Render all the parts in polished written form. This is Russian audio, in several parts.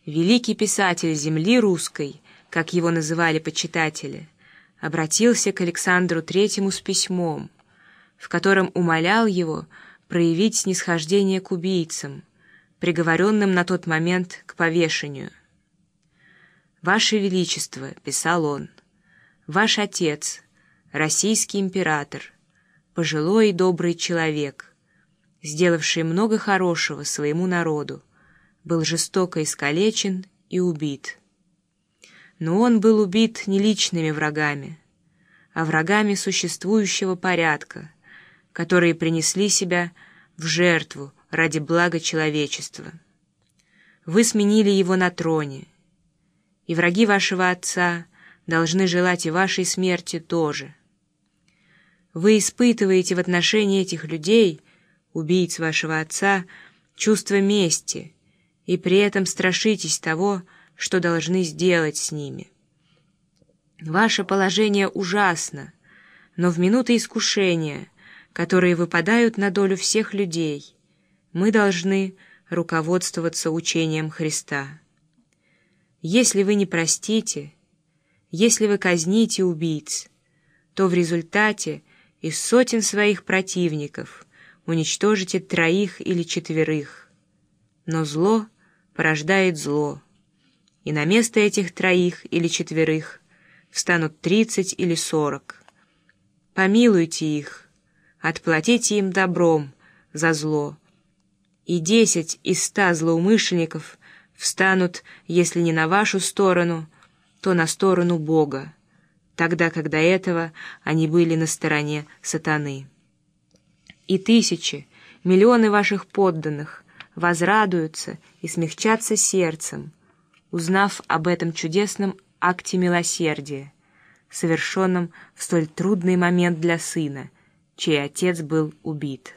великий писатель земли русской, как его называли почитатели, обратился к Александру Третьему с письмом, в котором умолял его проявить снисхождение к убийцам, приговоренным на тот момент к повешению. «Ваше Величество», — писал он, — «ваш отец, российский император, пожилой и добрый человек, сделавший много хорошего своему народу, был жестоко искалечен и убит. Но он был убит не личными врагами, а врагами существующего порядка, которые принесли себя в жертву ради блага человечества. Вы сменили его на троне, и враги вашего отца должны желать и вашей смерти тоже. Вы испытываете в отношении этих людей, убийц вашего отца, чувство мести, и при этом страшитесь того, что должны сделать с ними. Ваше положение ужасно, но в минуты искушения, которые выпадают на долю всех людей, мы должны руководствоваться учением Христа. Если вы не простите, если вы казните убийц, то в результате из сотен своих противников уничтожите 3 или 4. Но зло порождает зло, и на место этих 3 или 4 встанут 30 или 40. Помилуйте их, отплатите им добром за зло, и 10 из 100 злоумышленников встанут, если не на вашу сторону, то на сторону Бога, тогда как до этого они были на стороне сатаны. И тысячи, миллионы ваших подданных возрадуются и смягчатся сердцем, узнав об этом чудесном акте милосердия, совершенном в столь трудный момент для сына, чей отец был убит.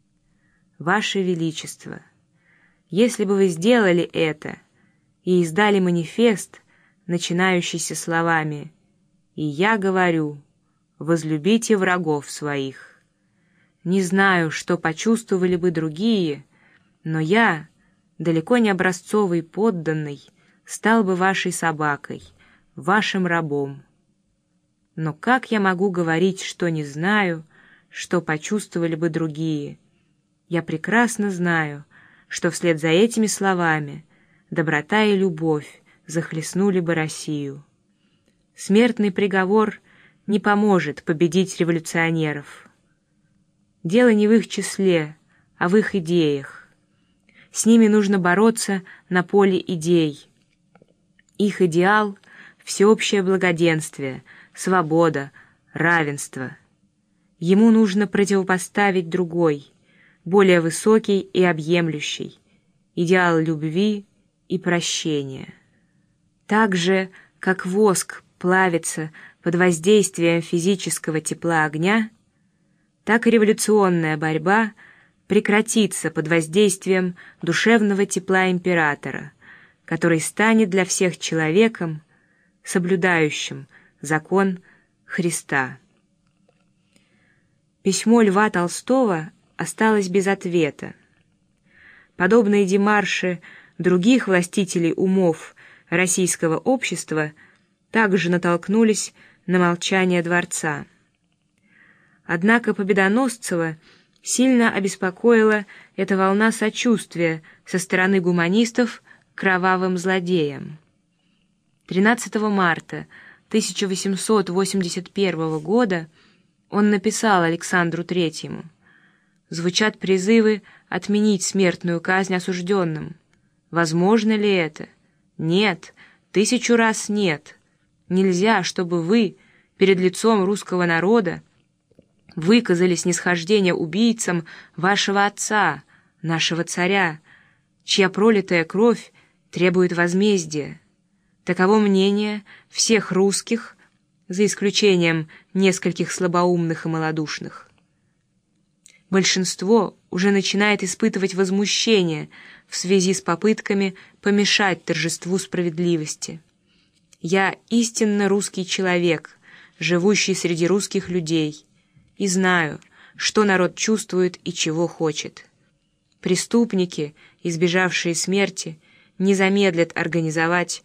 Ваше Величество, если бы вы сделали это и издали манифест, начинающийся словами «И я говорю, возлюбите врагов своих», не знаю, что почувствовали бы другие, но я, далеко не образцовый подданный, стал бы вашей собакой, вашим рабом. Но как я могу говорить, что не знаю, что почувствовали бы другие? Я прекрасно знаю, что вслед за этими словами доброта и любовь захлестнули бы Россию. Смертный приговор не поможет победить революционеров. Дело не в их числе, а в их идеях. С ними нужно бороться на поле идей. Их идеал — всеобщее благоденствие, свобода, равенство. Ему нужно противопоставить другой, более высокий и объемлющий, идеал любви и прощения. Так же, как воск плавится под воздействием физического тепла огня, так и революционная борьба прекратится под воздействием душевного тепла императора, который станет для всех человеком, соблюдающим закон Христа. Письмо Льва Толстого осталось без ответа. Подобные демарши других властителей умов российского общества также натолкнулись на молчание дворца. Однако Победоносцева сильно обеспокоила эта волна сочувствия со стороны гуманистов к кровавым злодеям. 13 марта 1881 года он написал Александру Третьему: «Звучат призывы отменить смертную казнь осужденным. Возможно ли это? Нет, 1000 раз нет. Нельзя, чтобы вы перед лицом русского народа выказали снисхождение убийцам вашего отца, нашего царя, чья пролитая кровь требует возмездия. Таково мнение всех русских, за исключением нескольких слабоумных и малодушных. Большинство уже начинает испытывать возмущение в связи с попытками помешать торжеству справедливости. Я истинно русский человек, живущий среди русских людей, и знаю, что народ чувствует и чего хочет. Преступники, избежавшие смерти, не замедлят организовать